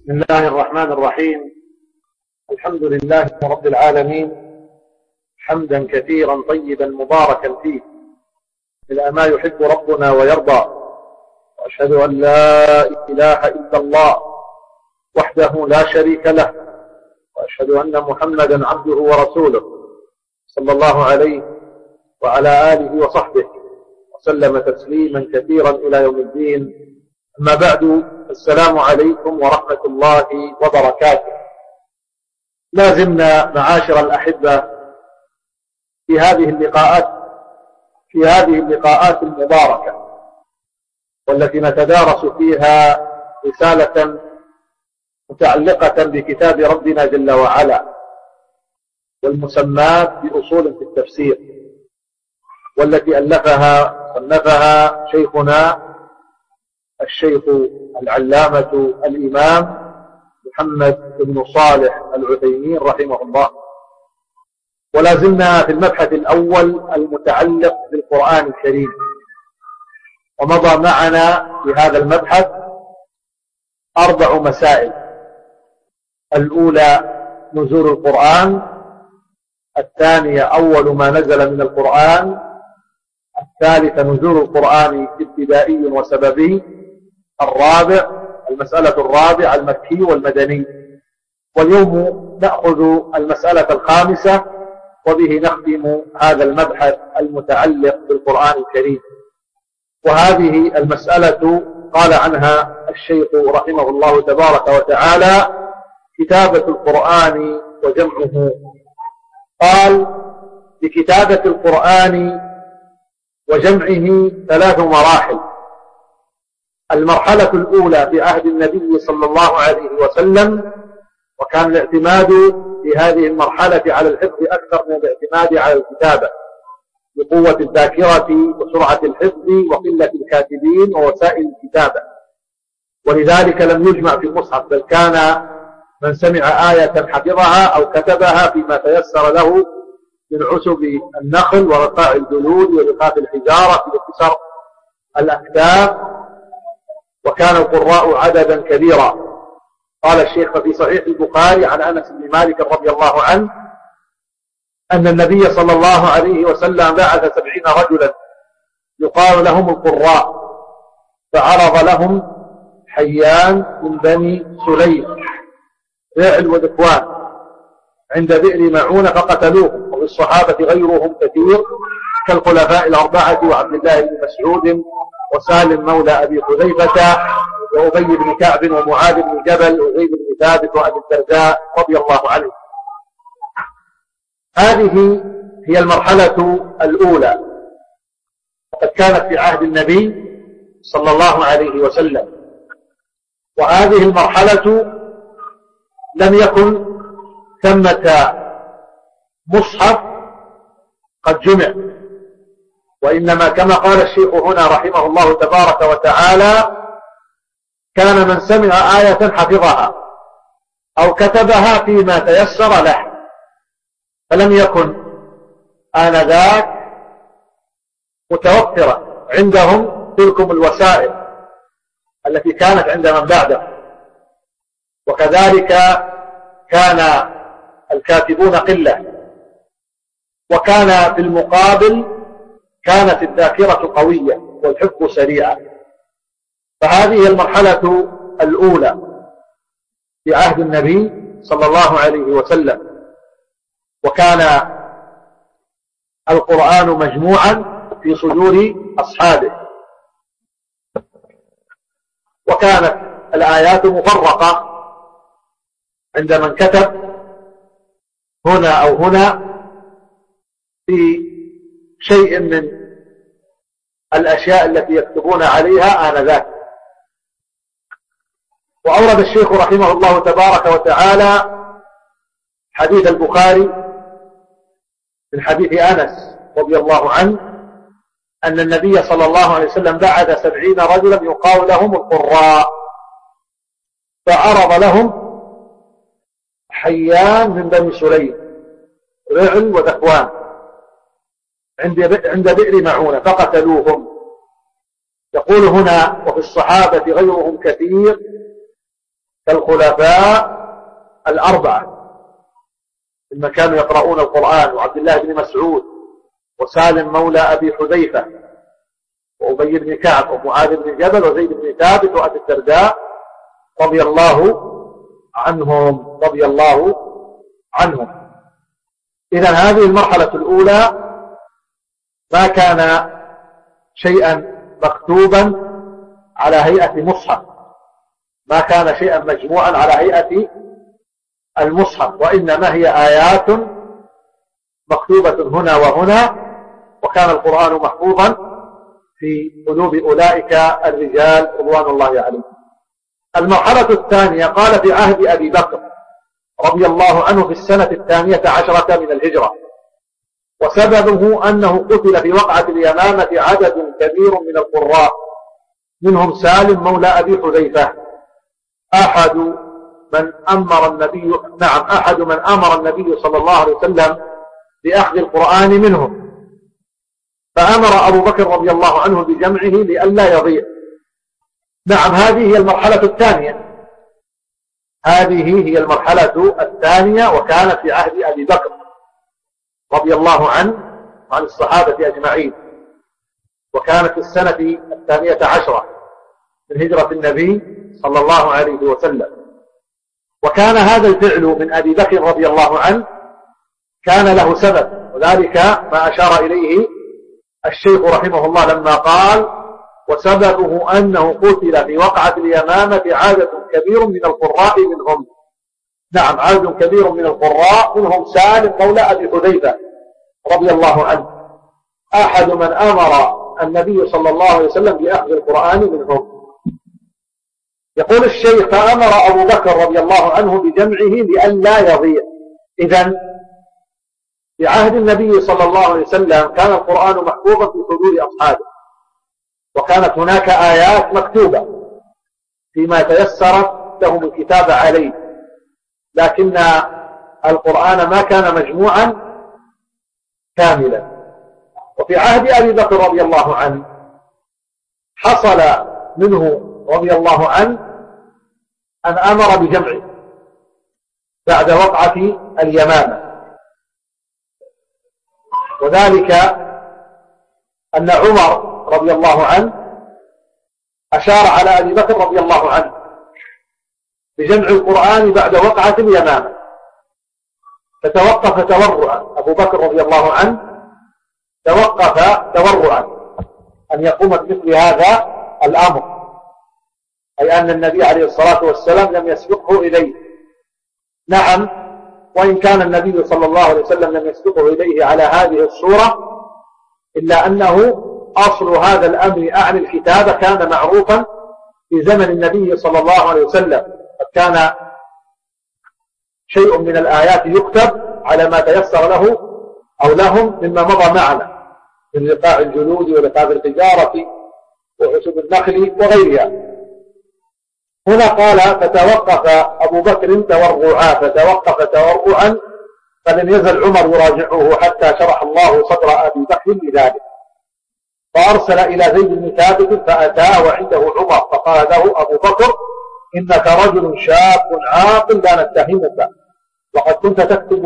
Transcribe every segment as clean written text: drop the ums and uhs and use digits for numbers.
بسم الله الرحمن الرحيم. الحمد لله رب العالمين، حمدا كثيرا طيبا مباركا فيه إلى ما يحب ربنا ويرضى، وأشهد أن لا إله إلا الله وحده لا شريك له، وأشهد أن محمدا عبده ورسوله صلى الله عليه وعلى آله وصحبه وسلم تسليما كثيرا إلى يوم الدين. أما بعد، السلام عليكم ورحمة الله وبركاته. لازمنا معاشر الأحبة في هذه اللقاءات المباركة، والتي نتدارس فيها رسالة متعلقة بكتاب ربنا جل وعلا، والمسماة بأصول في التفسير، والتي صنفها شيخنا الشيخ العلامة الإمام محمد بن صالح العثيمين رحمه الله. ولازلنا في المبحث الأول المتعلق بالقرآن الكريم، ومضى معنا في هذا المبحث 4 مسائل. الأولى نزول القرآن، الثانية أول ما نزل من القرآن، الثالثة نزول القرآن ابتدائي وسببي، المسألة الرابعة المكي والمدني. واليوم نأخذ المسألة الخامسة، وبه نختم هذا المبحث المتعلق بالقرآن الكريم. وهذه المسألة قال عنها الشيخ رحمه الله تبارك وتعالى: كتابة القرآن وجمعه. قال: بكتابة القرآن وجمعه 3 مراحل. المرحلة الأولى في عهد النبي صلى الله عليه وسلم، وكان الاعتماد في هذه المرحلة على الحفظ أكثر من الاعتماد على الكتابة، بقوة الذاكرة وسرعة الحفظ وقلة الكاتبين ووسائل الكتابة، ولذلك لم يجمع في المصحف، بل كان من سمع آية حفظها أو كتبها فيما تيسر له من عسب النخل ورقاع الجلود ورقاق الحجارة وكسر الأكتاف، وكان القراء عددا كبيرا. قال الشيخ في صحيح البخاري عن أنس بن مالك رضي الله عنه أن النبي صلى الله عليه وسلم بعث 70 رجلا يقال لهم القراء، فعرض لهم حيان من بني سليم فعل وذكوان عند بئر معونة فقتلوهم، وفي الصحابة غيرهم كثير كالخلفاء 4 وعبد الله بن مسعود وسالم مولى أبي حذيفة وأبي بن كعب ومعاذ بن جبل وزيد بن ثابت وأبي الدرداء رضي الله عنه. هذه هي المرحلة الأولى، وقد كانت في عهد النبي صلى الله عليه وسلم. وهذه المرحلة لم يكن ثمة مصحف قد جمع، وإنما كما قال الشيخ هنا رحمه الله تبارك وتعالى: كان من سمع آية حفظها أو كتبها فيما تيسر له، فلم يكن آنذاك متوفرة عندهم تلكم الوسائل التي كانت عند من بعده، وكذلك كان الكاتبون قلة، وكان في المقابل كانت الذاكرة قوية والحفظ سريعا. فهذه المرحلة الأولى في عهد النبي صلى الله عليه وسلم، وكان القرآن مجموعا في صدور أصحابه، وكانت الآيات مفرقة عند من كتب هنا أو هنا في شيء من الأشياء التي يكتبون عليها آنذاك. وأورد الشيخ رحمه الله تبارك وتعالى حديث البخاري من حديث أنس رضي الله عنه أن النبي صلى الله عليه وسلم بعث 70 رجلا يقال لهم القراء، فعرض لهم حيان من بني سليم رعل وذكوان عند بئر معونة فقتلوهم. يقول هنا: وفي الصحابة غيرهم كثير كالخلفاء الأربعة مما كانوا يقرؤون القرآن، وعبد الله بن مسعود، وسالم مولى أبي حذيفة، وأبي بن كعب، ومعاذ بن جبل، وزيد بن ثابت، وأبي الدرداء رضي الله عنهم. إذن هذه المرحلة الأولى ما كان شيئا مكتوبا على هيئة مصحف، ما كان شيئا مجموعا على هيئة المصحف، وإنما هي آيات مكتوبة هنا وهنا، وكان القرآن محفوظا في قلوب أولئك الرجال رضوان الله عليهم. المرحلة الثانية قال في عهد أبي بكر رضي الله عنه في السنة 12 من الهجرة، وسببه أنه قتل في وقعة اليمامة عدد كبير من القراء، منهم سالم مولى أبي حذيفة أحد من أمر النبي صلى الله عليه وسلم بأخذ القرآن منهم، فأمر أبو بكر رضي الله عنه بجمعه لئلا يضيع. نعم، هذه هي المرحلة الثانية، وكانت في عهد أبي بكر رضي الله عنه وعن الصحابة أجمعين، وكانت في السنة 12 من هجرة النبي صلى الله عليه وسلم. وكان هذا الفعل من أبي بكر رضي الله عنه كان له سبب، وذلك ما أشار إليه الشيخ رحمه الله لما قال: وسببه أنه قتل في وقعة اليمامة عدد كبير من القراء منهم. نعم، عدد كبير من القراء منهم سالم مولى أبي حذيفة رضي الله عنه أحد من أمر النبي صلى الله عليه وسلم بأخذ القرآن منهم. يقول الشيخ: فأمر أبو بكر رضي الله عنه بجمعه لئلا يضيع. إذن في عهد النبي صلى الله عليه وسلم كان القرآن محفوظا في صدور أصحابه، وكانت هناك آيات مكتوبة فيما تيسرت لهم الكتاب عليه، لكن القرآن ما كان مجموعا كاملا. وفي عهد أبي بكر رضي الله عنه حصل منه رضي الله عنه أن أمر بجمعه بعد وقعة اليمامة، وذلك أن عمر رضي الله عنه أشار على أبي بكر رضي الله عنه بجمع القرآن بعد وقعة اليمامة، فتوقف تورعا. أبو بكر رضي الله عنه توقف تورعا أن يقوم بمثل هذا الأمر، أي أن النبي عليه الصلاة والسلام لم يسبقه إليه. نعم، وإن كان النبي صلى الله عليه وسلم لم يسبقه إليه على هذه الصورة، إلا أنه أصل هذا الأمر أعن الكتابة كان معروفا في زمن النبي صلى الله عليه وسلم، قد كان شيء من الآيات يكتب على ما تيسر له أو لهم مما مضى معنا من لقاء الجلود ولقاء التجارة وحسب النخل وغيرها. هنا قال: فتوقف أبو بكر تورعا فلم يزل عمر يراجعه حتى شرح الله صدر أبي بكر لذلك، فأرسل إلى زيد بن ثابت فأتاه وعنده عمر، فقال له أبو بكر: إنك رجل شاب عاقل لا نتهمك، وقد كنت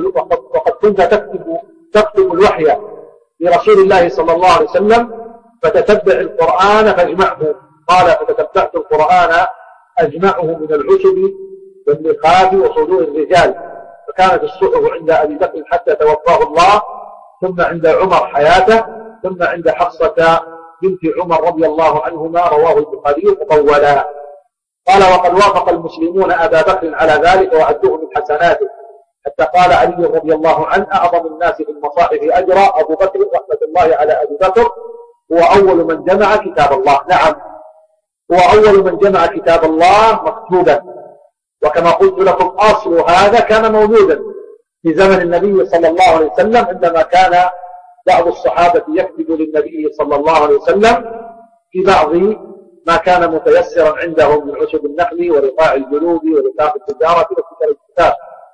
تكتب الوحي لرسول الله صلى الله عليه وسلم، فتتبع القرآن فاجمعه. قال: فتتبعت القرآن أجمعه من العشب والنخاف وصدور الرجال، فكانت الصحف عند أبي بكر حتى توفاه الله، ثم عند عمر حياته، ثم عند حفصة بنت عمر رضي الله عنهما، رواه البخاري مطولا. قال: وقد وافق المسلمون أبا بكر على ذلك وعدوه من حسناته، حتى قال علي رضي الله عنه: أعظم الناس في المصاحف أجرا أبو بكر رحمة الله على أبي بكر، هو أول من جمع كتاب الله. نعم، هو أول من جمع كتاب الله مكتوبا، وكما قلت لكم أصل هذا كان موجودا في زمن النبي صلى الله عليه وسلم، عندما كان بعض الصحابة يكتب للنبي صلى الله عليه وسلم في بعض ما كان متيسرا عندهم من عشب النخل ورقاع الجلود ورقاع التجارة وكتاب الكتاب.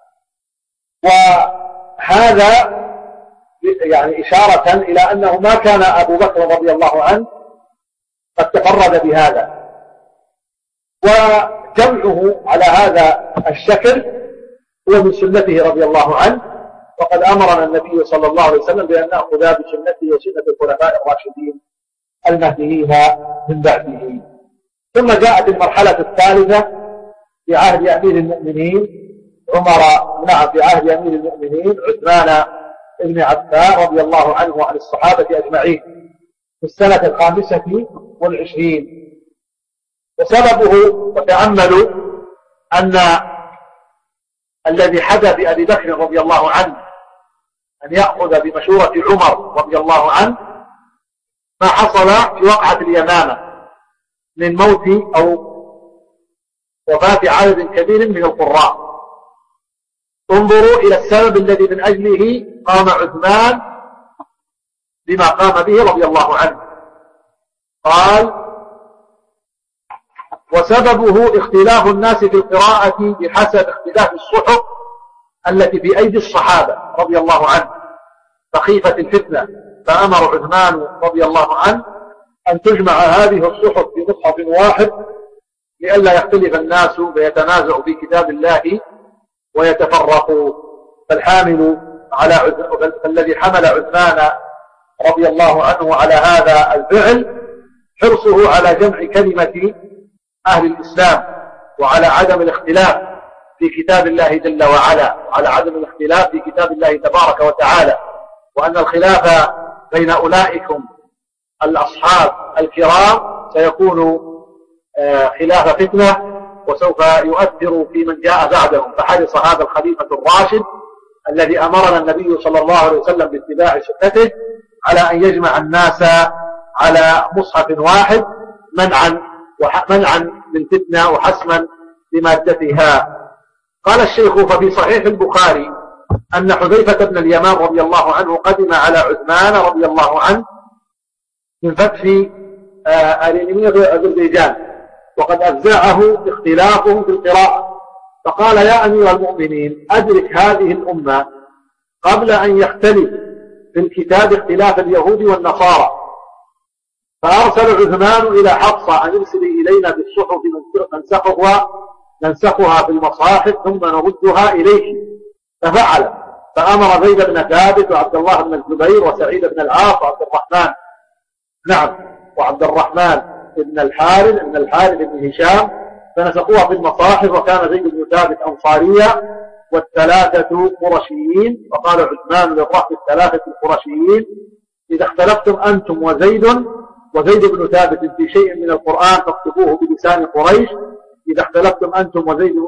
وهذا يعني إشارة إلى أنه ما كان أبو بكر رضي الله عنه قد تفرد بهذا. جمعه على هذا الشكل هو من سنته رضي الله عنه، وقد أمرنا النبي صلى الله عليه وسلم بأن نأخذ بسنته وسنة الخلفاء الراشدين المهديين من بعده. ثم جاءت المرحلة الثالثة في عهد أمير المؤمنين في عهد أمير المؤمنين عثمان بن عفان رضي الله عنه وعن الصحابة أجمعين في السنة 25. وسببه وتأملوا أن الذي حدث بأبي بكر رضي الله عنه أن يأخذ بمشورة عمر رضي الله عنه ما حصل في وقعة اليمامة من موت أو وفاة عدد كبير من القراء. انظروا إلى السبب الذي من أجله قام عثمان بما قام به رضي الله عنه. قال: وسببه اختلاف الناس في القراءة بحسب اختلاف الصحف التي في أيدي الصحابة رضي الله عنه، فخيفة الفتنة، فأمر عثمان رضي الله عنه أن تجمع هذه الصحف في مصحف واحد لئلا يختلف الناس ويتنازعوا في كتاب الله ويتفرقوا. فالذي حمل عثمان رضي الله عنه على هذا الفعل حرصه على جمع كلمة أهل الإسلام وعلى عدم الاختلاف في كتاب الله جل وعلا، وعلى عدم الاختلاف في كتاب الله تبارك وتعالى، وأن الخلاف بين أولئكم الأصحاب الكرام سيكون خلاف فتنة وسوف يؤثر في من جاء بعدهم. فحرص هذا الخليفة الراشد الذي أمرنا النبي صلى الله عليه وسلم باتباع سنته على أن يجمع الناس على مصحف واحد منعا للفتنة وحسما لمادتها. قال الشيخ: ففي صحيح البخاري أن حذيفة بن اليمان رضي الله عنه قدم على عثمان رضي الله عنه من فتح أذربيجان، وقد أفزعه اختلافهم في القراءة، فقال: يا أمير المؤمنين، أدرك هذه الأمة قبل أن يختلف في الكتاب اختلاف اليهود والنصارى. فأرسل عثمان إلى حفصة أن يرسلي إلينا بالصحف ننسخها في المصاحف ثم نردها إليك، ففعل. فأمر زيد بن ثابت وعبد الله بن الزبير وسعيد بن العاص وعبد الرحمن بن الحارث بن هشام فنسخوها في المصاحف، وكان زيد بن ثابت أنصاريا والثلاثة قرشيين. وقال عثمان للرهط الثلاثة القرشيين: إذا اختلفتم أنتم وزيد بن ثابت في شيء من القرآن فاكتبوه بلسان قريش. إذا اختلفتم أنتم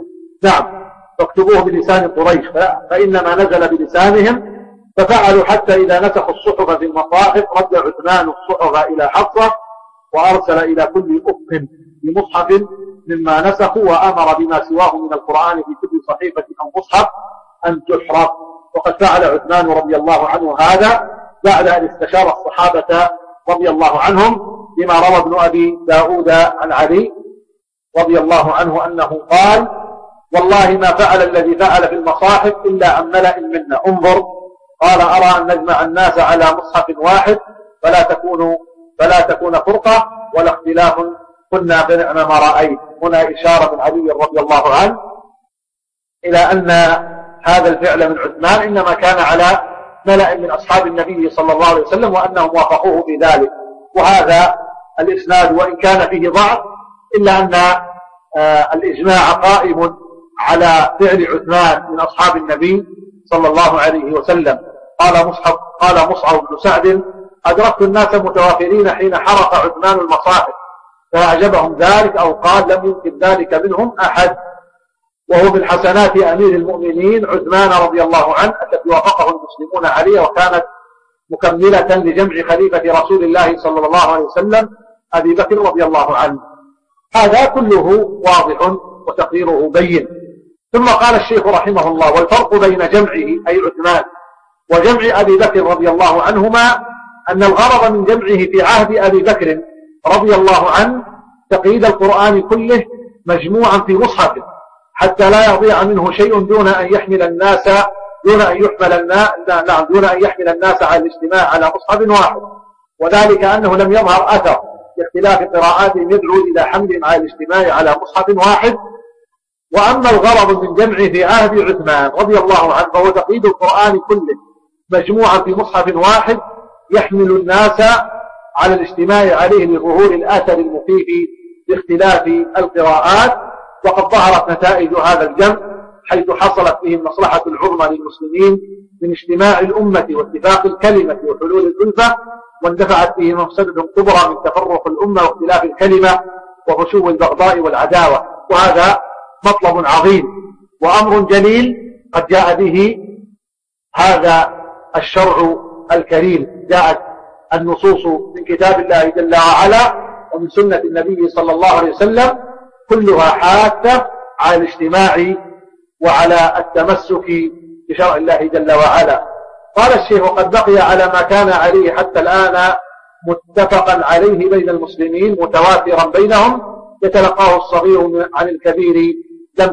فاكتبوه بلسان قريش، فإنما نزل بلسانهم. ففعلوا حتى إذا نسخوا الصحف في المصاحف رد عثمان الصحف إلى حفصة، وأرسل إلى كل أخ بمصحف مما نسخوا، وأمر بما سواه من القرآن في كل صحيفة أو مصحف أن تحرق. وقد فعل عثمان رضي الله عنه هذا بعد أن استشار الصحابة رضي الله عنهم، بما روى ابن أبي داود عن علي رضي الله عنه أنه قال: والله ما فعل الذي فعل في المصاحف إلا عن ملأ منا. انظر، قال: أرى أن نجمع الناس على مصحف واحد فلا تكون فرقة ولا اختلاف، كنا بنعم ما رأيت. هنا إشارة من علي رضي الله عنه إلى أن هذا الفعل من عثمان إنما كان على ملأ من أصحاب النبي صلى الله عليه وسلم، وأنهم وافقوه في ذلك. وهذا الإسناد وإن كان فيه ضعف إلا أن الإجماع قائم على فعل عثمان من أصحاب النبي صلى الله عليه وسلم. قال مصعب بن سعد: أدركت الناس متوافرين حين حرق عثمان المصاحف فأعجبهم ذلك، أو قال لم يمكن ذلك منهم أحد. وهو من حسنات أمير المؤمنين عثمان رضي الله عنه التي وافقه المسلمون عليه، وكانت مكملة لجمع خليفة رسول الله صلى الله عليه وسلم أبي بكر رضي الله عنه. هذا كله واضح وتقريره بين. ثم قال الشيخ رحمه الله: والفرق بين جمعه أي عثمان وجمع أبي بكر رضي الله عنهما أن الغرض من جمعه في عهد أبي بكر رضي الله عنه تقييد القرآن كله مجموعا في مصحف، حتى لا يضيع منه شيء دون أن يحمل الناس على الاجتماع على مصحف واحد. وذلك أنه لم يظهر أثر باختلاف قراءاتهم يدعو إلى حملهم على الاجتماع على مصحف واحد، وأما الغرض من جمعه في عهد عثمان رضي الله عنه فهو تقييد القرآن كله مجموعا في مصحف واحد يحمل الناس على الاجتماع عليه لظهور الأثر المخيف باختلاف القراءات. وقد ظهرت نتائج هذا الجمع حيث حصلت به المصلحة العظمى للمسلمين من اجتماع الأمة واتفاق الكلمة وحلول الألفة، واندفعت به مفسدة كبرى من تفرق الأمة واختلاف الكلمة وفشو البغضاء والعداوة. وهذا مطلب عظيم وأمر جليل قد جاء به هذا الشرع الكريم. جاءت النصوص من كتاب الله جل وعلا ومن سنة النبي صلى الله عليه وسلم كلها حاثة على الاجتماع وعلى التمسك بشرع الله جل وعلا. قال الشيخ: وقد بقي على ما كان عليه حتى الآن متفقا عليه بين المسلمين متواترا بينهم، يتلقاه الصغير عن الكبير، لم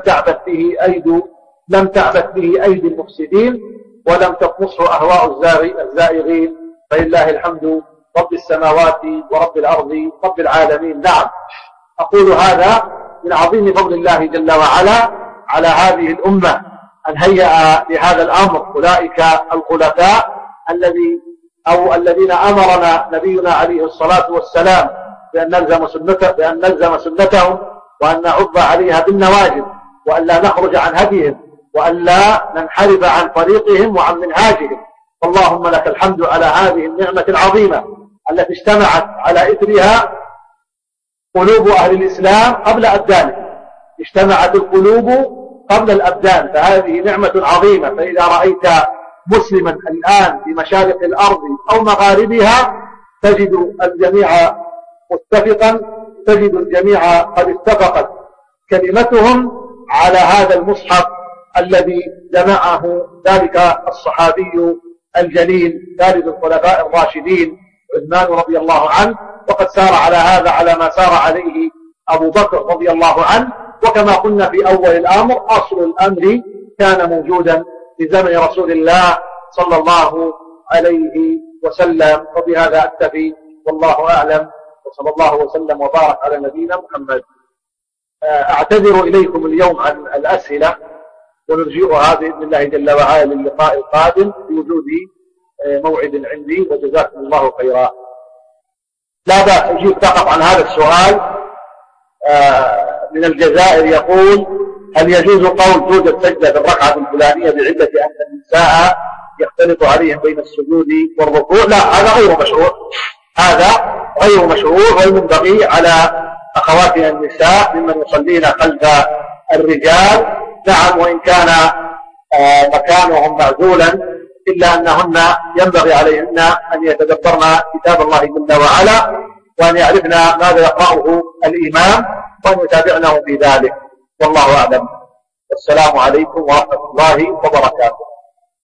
تعبث به أيدي المفسدين ولم تطمسه أهواء الزائغين، فلله الحمد رب السماوات ورب الأرض رب العالمين. نعم، أقول هذا من عظيم فضل الله جل وعلا على هذه الأمة أن هيأ لهذا الأمر أولئك الخلفاء الذين أمرنا نبينا عليه الصلاة والسلام بأن نلزم سنتهم وأن نعض عليها بالنواجذ وأن لا نخرج عن هديهم وأن لا ننحرف عن طريقهم وعن منهاجهم. اللهم لك الحمد على هذه النعمة العظيمة التي اجتمعت على إثرها قلوب أهل الإسلام قبل أبدانه. اجتمعت القلوب قبل الأبدان، فهذه نعمة عظيمة. فإذا رأيت مسلما الآن في مشارق الأرض أو مغاربها تجد الجميع متفقا، تجد الجميع قد اتفقت كلمتهم على هذا المصحف الذي جمعه ذلك الصحابي الجليل ثالث الخلفاء الراشدين عثمان رضي الله عنه، وقد سار على هذا على ما سار عليه أبو بكر رضي الله عنه. وكما قلنا في أول الأمر أصل الأمر كان موجودا في زمن رسول الله صلى الله عليه وسلم. وبهذا أكتفي والله أعلم، وصلى الله وسلم وبارك على نبينا محمد. أعتذر إليكم اليوم عن الأسئلة ونرجئها بإذن الله جل وعلا للقاء القادم بوجود موعد عندي، وجزاكم الله خيرا. لا بأس أجيب فقط عن هذا السؤال من الجزائر، يقول: هل يجوز قول توجد سجدة في الركعة الفلانية بعدة أن النساء يختلط عليهم بين السجود والركوع؟ لا، هذا غير مشروع، هذا غير مشروع، وينبغي على أخواتنا النساء ممن يصلين خلف الرجال، نعم، وإن كان مكانهم معزولا، إلا أنهن ينبغي عليهن أن يتدبرن كتاب الله جل وعلا، وأن يعرفن ماذا يقرأه الإمام وأن يتابعنه في ذلك. والله أعلم. والسلام عليكم ورحمة الله وبركاته.